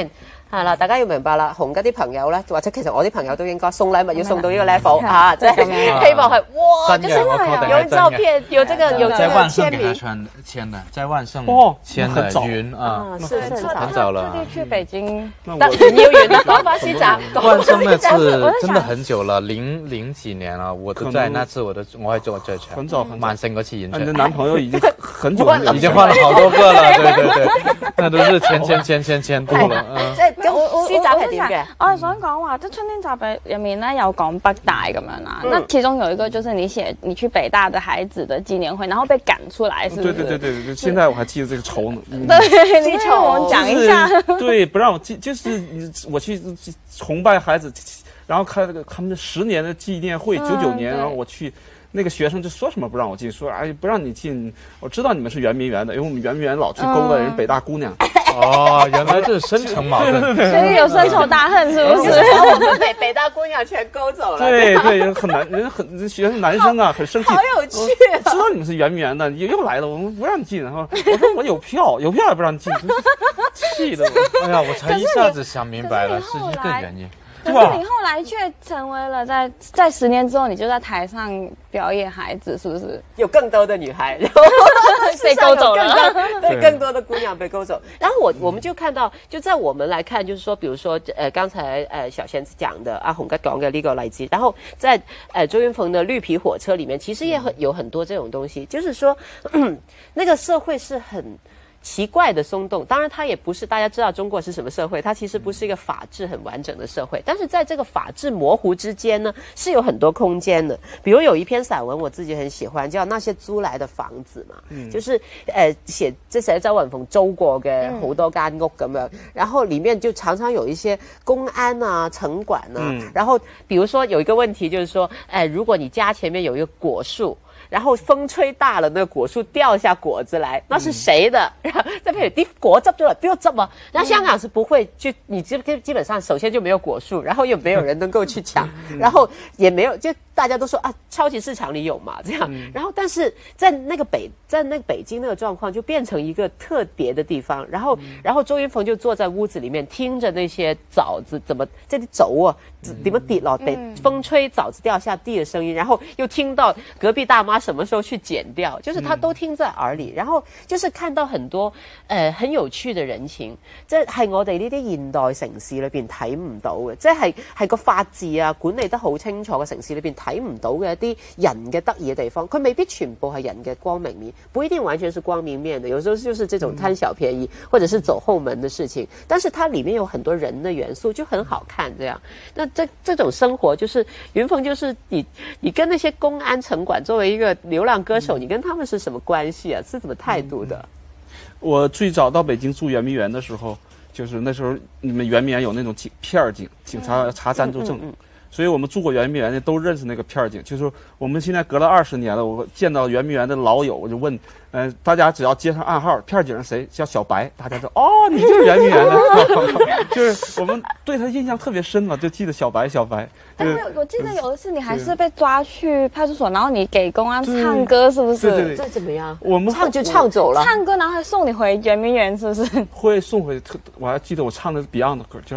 係啦，大家要明白啦，紅吉啲朋友咧，或者其實我啲朋友都應該送禮物要送到呢個 level 啊，即係希望係哇， 真嘅， 有照片，有這個有這個在萬聖簽名。 給他穿簽的，在萬聖哦簽的很早雲啊， 是很早很早了特。地去北京， 但唔要完啦，講翻書集， 萬講聖那翻書集。 次真的很久了，零零幾年了，我都在那次我都我係做最長， 很早很早萬聖嗰次演出你的，男朋友已經很久沒有已經換了好多個了，對對對，那都是簽簽簽簽簽多了，嗯即。係咁我我書集係點嘅？ 我係想講話，即係春天集入面咧有講北大咁樣啦。 嗯那其中有一個就是你寫你去北大的孩子的紀念會，然後被趕出來，是不是？ 對對對對对，現在我還記得這個仇呢。嗯對，你跟我們講一下。 就是對，不讓我進，就是你我去崇拜孩子，然後開了個他們十年的紀念會，九九年，然後我去。那個學生就說什麼不讓我進，說哎不讓你進，我知道你們是圓明園的，因為我們圓明園老去勾搭人北大姑娘。 哦，原來這是深層矛盾， 所以有深仇大恨，是不是？ 把我們北北大姑娘全勾走了。 對對，很難，人很學生男生啊，很生氣。 好有趣知道你們是圓明園的，你又來了，我們不讓你進。然後我說我有票，有票也不讓你進，氣得我。 哎呀，我才一下子想明白了，是一個原因。 可是你後來卻成為了在在十年之後，你就在台上表演孩子，是不是？ 有更多的女孩，然後被勾走了， 對，更多的姑娘被勾走。然後我我們就看到，就在我們來看，就是說，比如說，呃，剛才呃小仙子講的阿紅吉講嘅呢個例子，然後在呃周雲蓬的綠皮火車裡面，其實也很有很多這種東西，就是說，那個社會是很奇怪的鬆動，當然它也不是大家知道中國是什麼社會，它其實不是一個法治很完整的社會，但是在這個法治模糊之間呢，是有很多空間的。比如有一篇散文我自己很喜歡，叫《那些租來的房子》嘛，嗯、就是誒寫即寫周雲蓬租過嘅好多間屋咁樣，然後裡面就常常有一些公安啊、城管啊，嗯、然後比如說有一個問題就是說，誒如果你家前面有一個果樹。然後風吹大了，那個果樹掉下果子來，那是誰的？然後再譬如啲果執咗嚟，邊個執啊？然後香港是不會去，你基基本上首先就沒有果樹，然後又沒有人能夠去搶，然後也沒有，就大家都說啊，超級市場裡有嘛，這樣。然後但是在那個北，在那個北京那個狀況就變成一個特別的地方。然後，然後周雲蓬就坐在屋子裡面，聽着那些棗子怎麼這啲棗啊，點樣跌落地，風吹棗子掉下地的聲音，然後又聽到隔壁大媽什麼時候去剪掉，就是他都聽在耳裏，然後就是看到很多呃很有趣的人情，即係我哋呢啲現代城市裏邊睇唔到嘅，即係係個法治啊管理得好清楚嘅城市裏邊睇唔到嘅一啲人嘅得意嘅地方，佢未必全部係人嘅光明面，不一定完全是光明面的，有時候就是這種貪小便宜、嗯、或者是走後門的事情，但是它裏面有很多人的元素，就很好看這樣。那這這種生活就是雲蓬，就是你你跟那些公安城管作為一個流浪歌手，你跟他們是什麼關係啊？是怎麼態度的？ 我最早到北京住圓明園的時候，就是那時候你們圓明園有那種警片警，警察查暫住證，嗯嗯嗯、所以我們住過圓明園的都認識那個片警。就是我們現在隔了二十年了，我見到圓明園的老友，我就問，呃，大家只要接上暗號，片警是誰？叫小白，大家說哦，你就是圓明園的，就是我們對他印象特別深嘛，就記得小白小白。 哎，我我記得有一次你還是被抓去派出所，然後你給公安唱歌，是不是？ 對對對， 這怎麼樣？ 我們唱就唱走了， 唱歌然後還送你回圓明園，是不是？ 會送回，我還記得我唱的是 Beyond 的歌，叫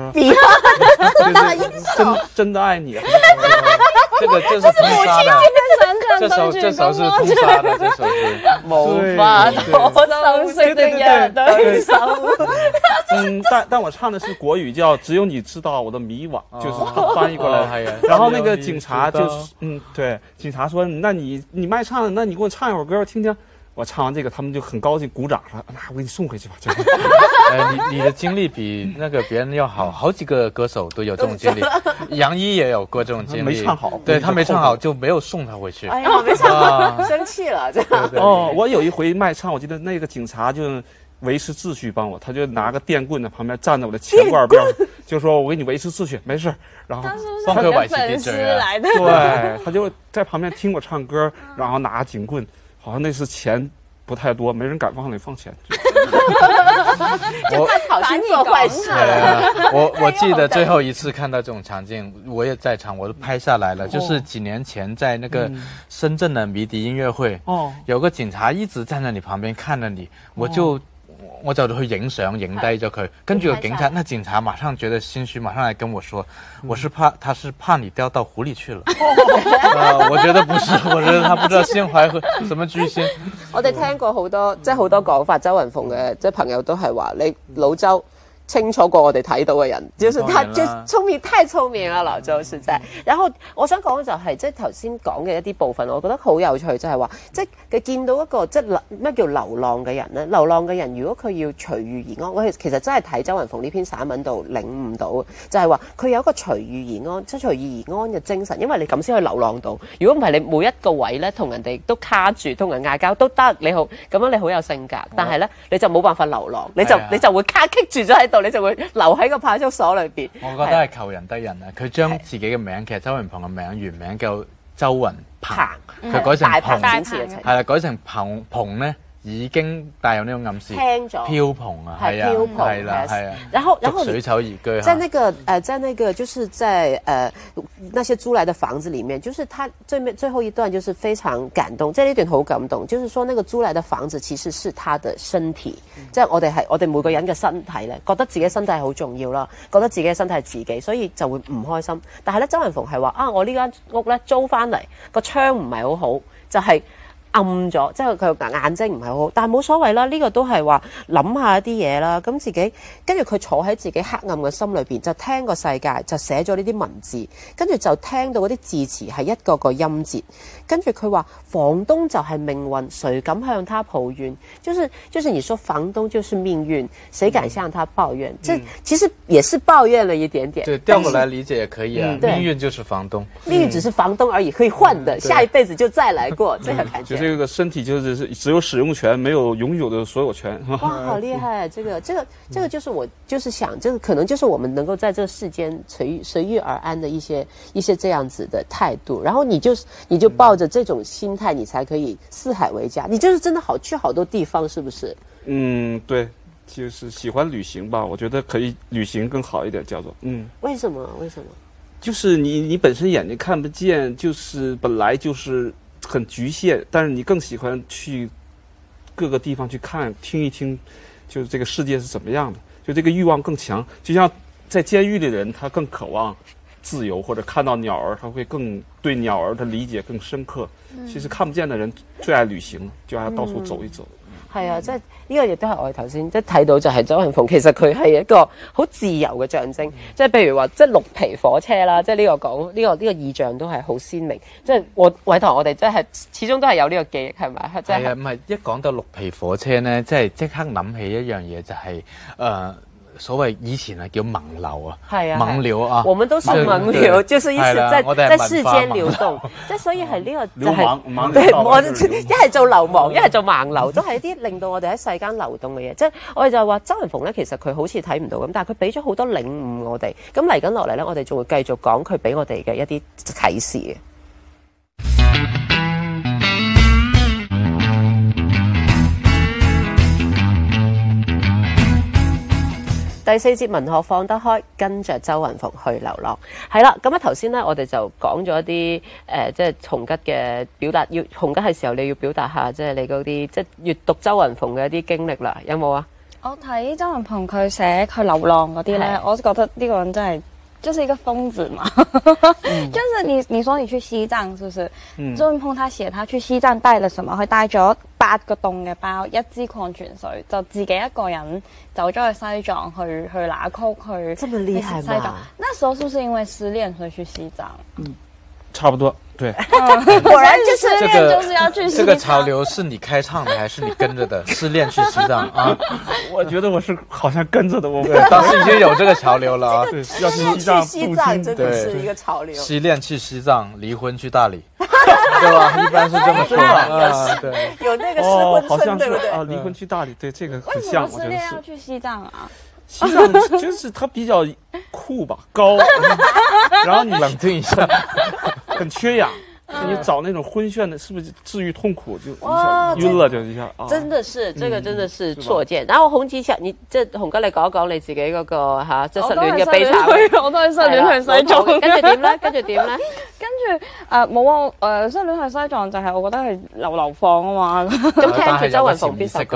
Beyond， 真真的愛你。 這個就是通殺的，這首這首是通殺的，這首是無法多收拾的人對手。 嗯，但但我唱的是國語，叫只有你知道我的迷惘，就是他翻譯過來。 哦、 然後那個警察就是，嗯，對，警察說，那你你賣唱，那你給我唱一會兒歌，我聽聽。我唱完這個，他們就很高興，鼓掌說：“那我給你送回去吧。”就是， 呃，你你的經歷比那個別人要好，好幾個歌手都有這種經歷。楊一也有過這種經歷， 沒唱好， 對他沒唱好就沒有送他回去。 哎呀，沒唱好，生氣了，這樣。 哦，我有一回賣唱，我記得那個警察就維持秩序幫我，他就拿個電棍在旁邊站在我的錢罐邊，就說我給你維持秩序，沒事。然後幫佢維持秩序啊。 對，他就在旁邊聽我唱歌，然後拿警棍。好像那時錢不太多，沒人敢往裏放錢。 就怕好心做壞事。 我我記得最後一次看到這種場景，我也在場，我都拍下來了。就是幾年前在那個深圳的迷笛音樂會，哦，有個警察一直站在你旁邊看着你，我就我就去影相，影低咗佢。跟住個警察，那警察馬上覺得心虛，馬上來跟我說，我是怕，他是怕你掉到湖裡去了。呃、我覺得不是，我覺得他不知道心懷什麼居心。 我哋聽過好多，即係好多講法，周雲鳳嘅即係朋友都係話你老周清楚過我哋睇到嘅人，就是他就聰明太聰明啦，老周實在。然後我想講嘅就係、是、即係頭先講嘅一啲部分，我覺得好有趣，就係話即係佢見到一個即係咩叫流浪嘅人咧？流浪嘅人如果佢要隨遇而安，我其實真係睇周雲鳳呢篇散文度領悟到，就係話佢有一個隨遇而安，即係隨遇而安嘅精神，因為你咁先可以流浪到。如果唔係，你每一個位咧同人哋都卡住，同人嗌交都得，你好咁樣你好有性格，但係咧你就冇辦法流浪，你就你就會卡棘住咗喺度。你就會留喺個派出所裏邊。 我覺得係求人得人啊！佢將自己嘅名，其實周雲鵬嘅名原名叫周雲鵬，佢改成鵬，係啦，改成鵬鵬咧。已經帶有那種暗示， 聽咗飄蓬啊，係啊，係啦，係啊。 然後，然後水草而居， 在那個呃，在那個就是在呃那些租來的房子裡面，就是他最面最後一段就是非常感動，即係呢段好感動，就是說那個租來的房子其實是他的身體，即係、嗯、我哋係我哋每個人嘅身體咧，覺得自己身體好重要啦，覺得自己嘅身體係自己，所以就會唔開心。但係咧，周雲鳳係話啊，我呢間屋咧租翻嚟個窗唔係好好，就係、是。暗咗，即係佢眼睛唔係好好，但係冇所謂啦。呢、這個都係話諗下一啲嘢啦。咁自己跟住佢坐喺自己黑暗嘅心裏邊，就聽個世界，就寫咗呢啲文字，跟住就聽到嗰啲字詞係一個個音節。跟住佢話房東就係命運，誰敢向他抱怨？就是就是你說房東就是命運，誰敢向他抱怨？這、嗯、其實也是抱怨了一點點。 對，調過來理解也可以啊。命運就是房東， 命運只是房東而已，可以換的，嗯、下一輩子就再來過，這個感覺。 這個身體就是只有使用權，沒有擁有的所有權。 哇，好厲害！這個、這個、這個就是我就是想，這個可能就是我們能夠在這個世間隨隨遇而安的一些一些這樣子的態度。然後你就你就抱着這種心態，你才可以四海為家。你就是真的好去好多地方，是不是？ 嗯，對，就是喜歡旅行吧。我覺得可以旅行更好一點，叫做嗯。 為什麼？為什麼？ 就是你你本身眼睛看不見，就是本來就是。很局限，但是你更喜歡去各個地方去看聽一聽，就是這個世界是怎麼樣的，就這個慾望更強。就像在監獄裡的人，他更渴望自由，或者看到鳥兒，他會更對鳥兒的理解更深刻。嗯、其實看不見的人最愛旅行，就愛到處走一走。 係、嗯、啊，即係呢個亦都係我哋頭先即係睇到就係周雲鳳，其實佢係一個好自由嘅象徵。嗯、即係譬如話，即係綠皮火車啦，即係呢個講呢、呢個呢、呢個意象都係好鮮明。即係我偉棠，我哋即係始終都係有呢個記憶，係咪？係啊，唔係一講到綠皮火車咧，即係即刻諗起一樣嘢就係、是、誒。呃所謂以前啊叫盲流啊，係啊，盲流啊， 我們都是盲流，就是一直在在世間流動，即係所以係呢個就係，對，我一係做流氓，一係做盲流，都係一啲令到我哋喺世間流動嘅嘢。即係我哋就話周雲鳳咧，其實佢好似睇唔到咁，但係佢俾咗好多領悟我哋。咁嚟緊落嚟咧，我哋仲會繼續講佢俾我哋嘅一啲啟示嘅。第四節文學放得開，跟着周雲鳳去流浪。係啦，咁啊頭先咧，我哋就講咗一啲誒、呃，即係洪吉嘅表達。要洪吉係時候，你要表達下，即係你嗰啲即係閱讀周雲鳳嘅一啲經歷啦。有冇啊？ 我睇周雲鳳佢寫佢流浪嗰啲咧，我就覺得呢個人真係。就是一個瘋子嘛，嗯、就是你你說你去西藏，是不是？嗯、周雲鳳他寫他去西藏帶了什麼？佢帶咗八個凍嘅包，一支礦泉水，就自己一個人走咗去西藏，去去拿曲去。這麼厲害嗎？西藏那時候是不是因為失戀所以去西藏？ 嗯，差不多。對， 果然就是失戀就是要去西藏。 這個潮流是你開創的還是你跟着的？失戀去西藏啊？ 我覺得我是好像跟着的，我們當時已經有這個潮流了啊。 對，要去西藏，西藏真的是一個潮流。 失戀去西藏，離婚去大理，對吧？一般是這麼說啊。對， 有那個失婚村，對不對？ 啊，離婚去大理，對，這個很像。 為什麼失戀要去西藏啊？ 西藏就是它比較酷吧，高，然後你冷靜一下， 很缺氧。你找那種昏眩的，是不是治愈痛苦就一下暈了就一下？ 真的是，這個真的是錯見。然後洪吉祥，你即係洪吉，你講一講你自己嗰個吓，即係失戀嘅悲慘。 我都係失戀去西藏， 跟住點咧？跟住點咧？ 跟住誒冇啊誒，失戀去西藏就係我覺得係流流放啊嘛。 咁聽住周雲鳳邊首歌？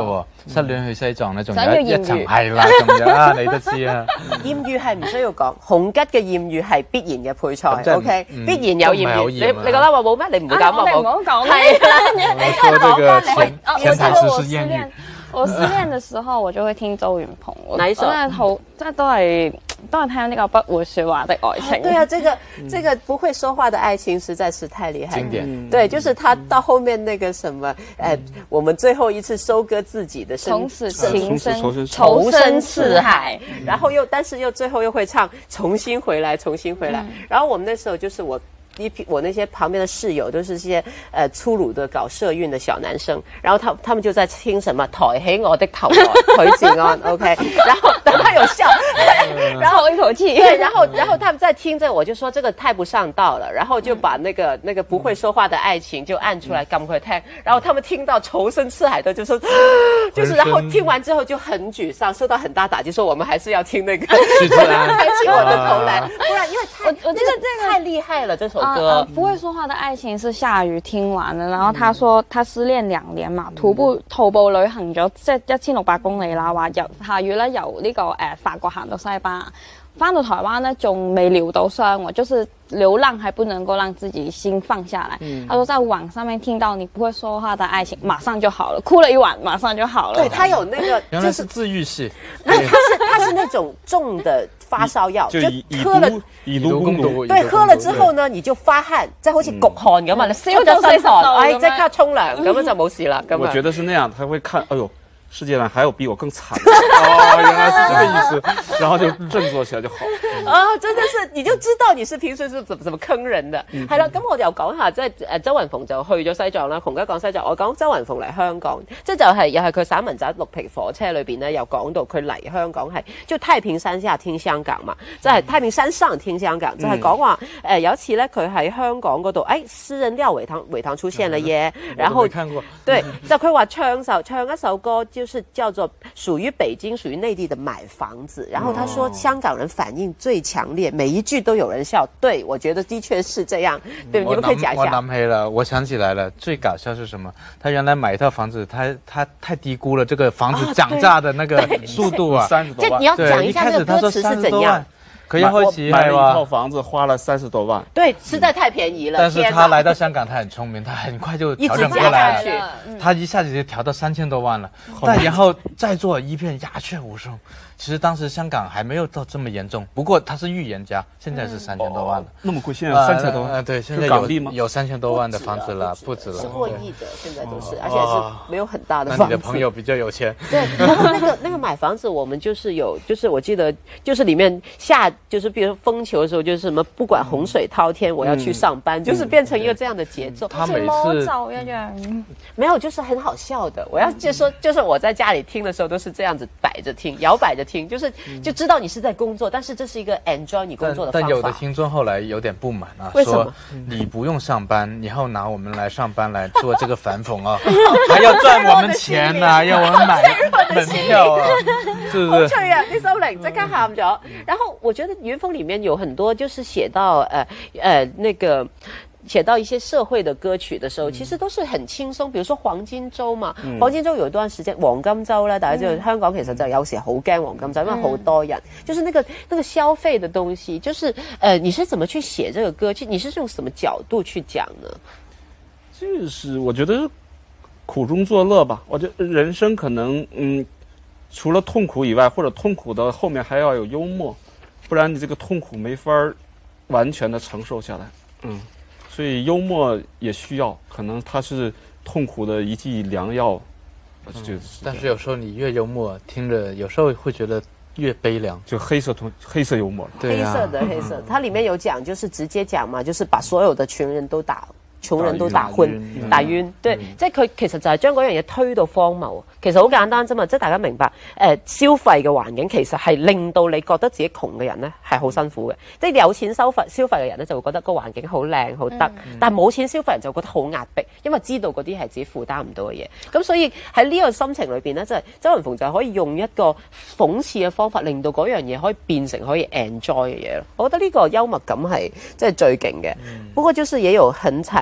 失戀去西藏咧，仲想要有一豔遇層係啦，咁樣啊，你都知啊。 豔遇係唔需要講，紅吉嘅豔遇係必然嘅配菜咁即係 ，OK， 嗯必然有豔遇。 都唔係好你豔啊你覺得話冇咩？你唔會啊我哋唔咁話冇。 好講係啦， 我說這個前啊，我前台詞覺得我失是豔遇戀，我失戀的時候我就會聽周雲蓬，我哪一首真係好，真係都係都係聽呢個不會說話的愛情。 對啊，這個這個不會說話的愛情實在是太厲害了。 經典。 對，就是他到後面那個什麼，呃，我們最後一次收割自己的從生， 此情深從此仇深似海， 然後又但是又最後又會唱重新回來，重新回來。然後我們那時候就是我。一批我那些旁邊的室友都是些呃粗魯的搞社運的小男生，然後他他們就在聽什麼抬起我的頭來許志安 ，OK，然後等他有笑， 然後一口氣， 對，然後然後他們在聽着我就說這個太不上道了，然後就把那個那個不會說話的愛情就按出來撳佢聽，然後他們聽到仇深似海的就說，就是然後聽完之後就很沮喪，受到很大打擊，說我們還是要聽那個許志安抬起我的頭來，不然因為太我我記得這個太厲害了這首。 啊呃，不會說話的愛情是夏雨聽完了，然後他說他失戀兩年嘛，徒步徒步旅行咗即係一千六百公里啦，話由夏雨咧由呢、這個誒、呃、法國行到西班牙，翻到台灣咧仲未療到傷喎，就是流浪還不能夠讓自己心放下來。嗯、他說在網上面聽到你不會說話的愛情，馬上就好了，哭了一晚，馬上就好了。 對，他有那個， 原來是治癒系， 他是他是那種重的發燒藥，就喝了。 以毒攻毒， 對，喝了之後呢，你就發汗，即係好似焗汗咁啊，你燒咗身汗，哎，即刻沖涼，咁樣就冇事啦。咁我覺得是那樣，他會看，哎呦，世界上還有比我更慘的。哦，原來是這個意思，然後就振作起來就好。 啊，真的是，你就知道你是平時是怎麼怎麼坑人的。係啦，咁我又講下，即係誒周雲蓬就去咗西藏啦，洪家講西藏，我講周雲蓬嚟香港，即係就係又係佢散文集《綠皮火車》裏邊咧，又講到佢嚟香港係就太平山下聽香港嘛，即係太平山上聽香港，就係講話誒有一次咧佢喺香港嗰度，誒詩人廖偉棠偉棠出現了耶，然後對，就佢話唱首唱一首歌，就是叫做屬於北京屬於內地的買房子，然後他說香港人反應最強烈，每一句都有人笑。對，我覺得的確是這樣。對，你們可以講一下。 我諗起了，我想起來了，最搞笑是什麼？他原來買一套房子，他他太低估了這個房子漲價的那個速度啊， 三十多萬。 你要講一下那個歌詞是怎樣？ 佢一開始買了一套房子花了三十多萬， 對，實在太便宜了。 但是他來到香港，他很聰明，他很快就調整過來了， 嗯、 他一下子就調到三千多萬了。但然後再做一片鴉雀無聲。其實當時香港還沒有到這麼嚴重，不過他是預言家，現在是三千多萬了。 哦、那麼貴，現在三千多萬？ 呃，對，現在有有三千多萬的房子了，不止了， 是過億的，現在都是，而且是沒有很大的房子。 那你的朋友比較有錢。 對，然後那個那個買房子，我們就是有，就是我記得，就是裡面下，就是比如說風球的時候，就是什麼不管洪水滔天，我要去上班，就是變成一個這樣的節奏。 他每次走一樣， 沒有，就是很好笑的。我要就說，就是我在家裡聽的時候，都是這樣子擺着聽，搖擺着聽，就是就知道你是在工作，但是這是一個 enjoy 你工作的方法。 但有的聽眾後來有點不滿啊， 為什麼？ 說你不用上班，以後拿我們來上班來做這個反諷啊，還要賺我們錢啊，要我們買門票啊，是不是？ 好脆啊！啲心靈即刻喊咗。然後我覺得雲峰裡面有很多就是寫到呃呃那個。寫到一些社會的歌曲的時候，其實都是很輕鬆。比如說黃金周嘛，嗯、黃金周有一段時間，黃金周咧，大家知道、嗯、香港其實就有時好驚黃金周，因為好多人，嗯、就是那個那個消費的東西，就是呃，你是怎麼去寫這個歌曲？你是用什麼角度去講呢？ 就是我覺得苦中作樂吧。我覺得人生可能嗯，除了痛苦以外，或者痛苦的後面還要有幽默，不然你這個痛苦沒法完全的承受下來。嗯。所以幽默也需要，可能它是痛苦的一劑良藥。 嗯、就但是有時候你越幽默，聽着有時候會覺得越悲涼， 就黑色同黑色幽默了。 對啊、 黑色的黑色，它裡面有講，就是直接講嘛，就是把所有的窮人都打。窮人都打昏打暈，嗯、對，嗯、即係佢其實就係將嗰樣嘢推到荒謬。其實好簡單啫嘛，即係大家明白，誒、呃、消費嘅環境其實係令到你覺得自己窮嘅人咧係好辛苦嘅。即係有錢消費消費嘅人咧就會覺得個環境好靚好得，嗯、但係冇錢消費人就覺得好壓迫，因為知道嗰啲係自己負擔唔到嘅嘢。咁所以喺呢個心情裏邊咧，即係周雲蓬就可以用一個諷刺嘅方法，令到嗰樣嘢可以變成可以 enjoy 嘅嘢咯。我覺得呢個幽默感係即係最勁嘅。嗯、不過就是也有很慘。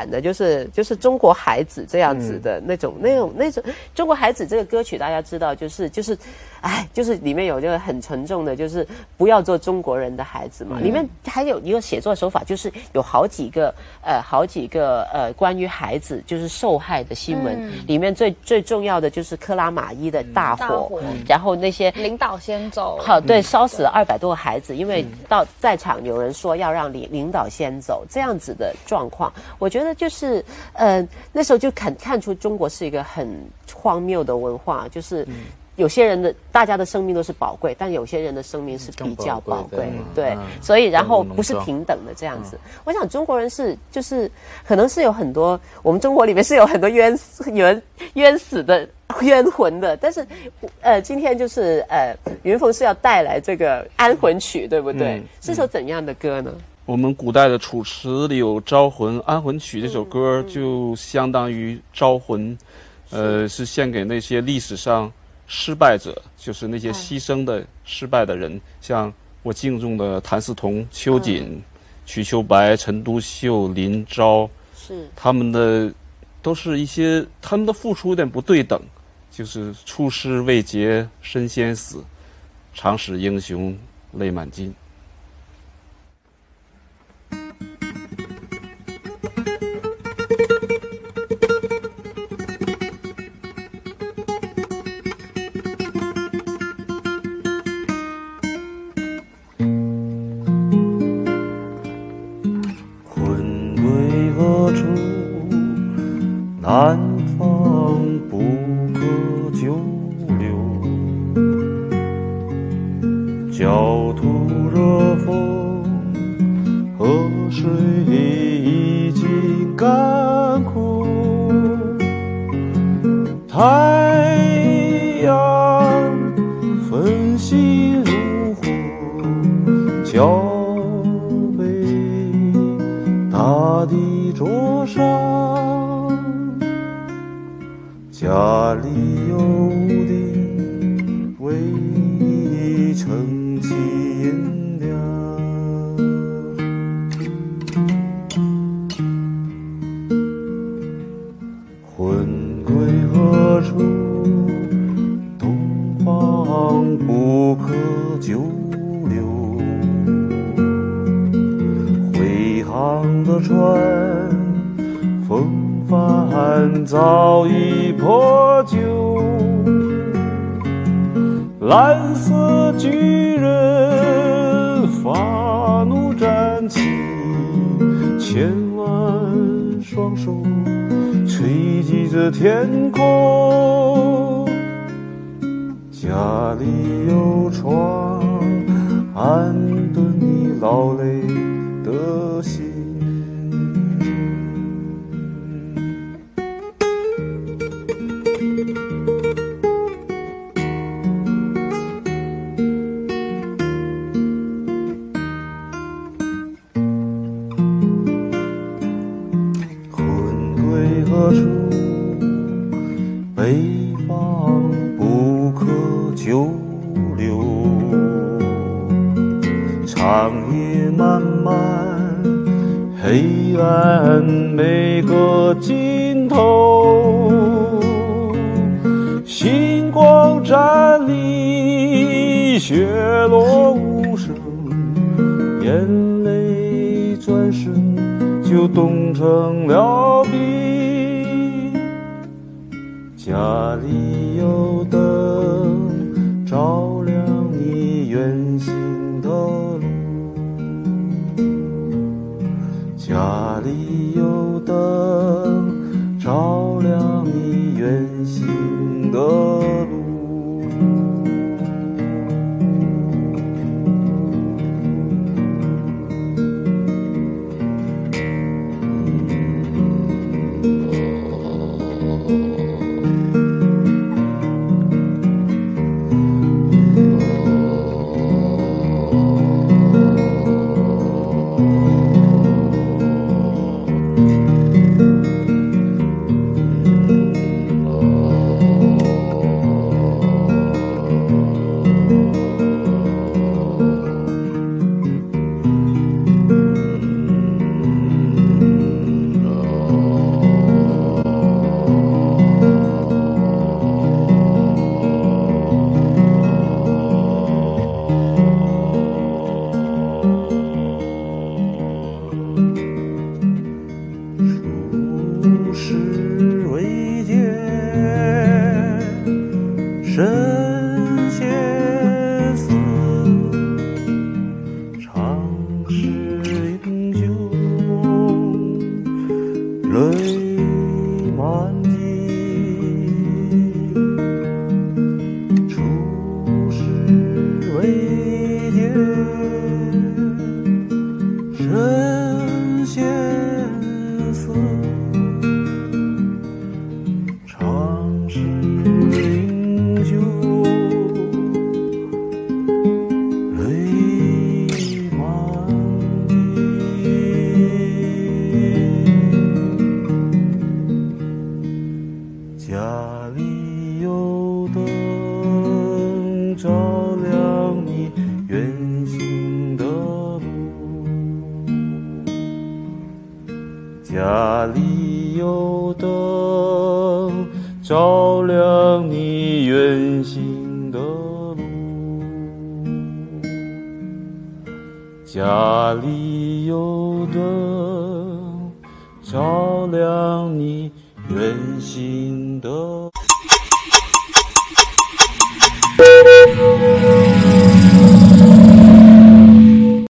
感的，就是就是中国孩子这样子的那种、嗯、那种那种中国孩子这个歌曲大家知道，就是就是哎就是里面有这个很沉重的，就是不要做中国人的孩子嘛、嗯、里面还有一个写作手法，就是有好几个呃好几个呃关于孩子就是受害的新闻、嗯、里面最最重要的就是克拉玛依的大 火,、嗯、大火然后那些领导先走， 好对，烧死了二百多个孩子，因为到在场有人说要让领领导先走，这样子的状况，我觉得就是呃那时候就看看出中国是一个很荒谬的文化，就是有些人的大家的生命都是宝贵，但有些人的生命是比较宝贵，对、嗯，所以然后不是平等的这样子。嗯、我想中国人是就是可能是有很多，我们中国里面是有很多冤冤冤死的。冤魂的，但是呃今天就是呃云峰是要带来这个安魂曲，对不对、嗯、是首怎样的歌呢？ 我们古代的楚辞里有招魂安魂曲，这首歌就相当于招魂、嗯、呃是献给那些历史上失败者，就是那些牺牲的失败的人、嗯、像我敬重的谭嗣同、秋瑾、嗯、瞿秋白、陈独秀、林昭，是他们的都是一些他们的付出有点不对等，就是出师未捷身先死，常使英雄泪满襟。 魂归何处？南方不可久留，焦土热风，河水已经干枯，太阳焚心如火，脚被大地灼伤，家里有屋顶未撑起阴凉，魂归何处？东方不可久留，回航的船风帆早已破旧，蓝色巨人发怒站起，千万双手吹击着天空，家里有床安顿你劳累的心。何处？北方不可久留，长夜漫漫，黑暗没个尽头，星光站立，雪落无声，眼泪转身就冻成了冰。家里有灯照亮你远行的路，家里有灯照亮你远行的路。 灯照亮你远行的路，家里有灯照亮你远行的路。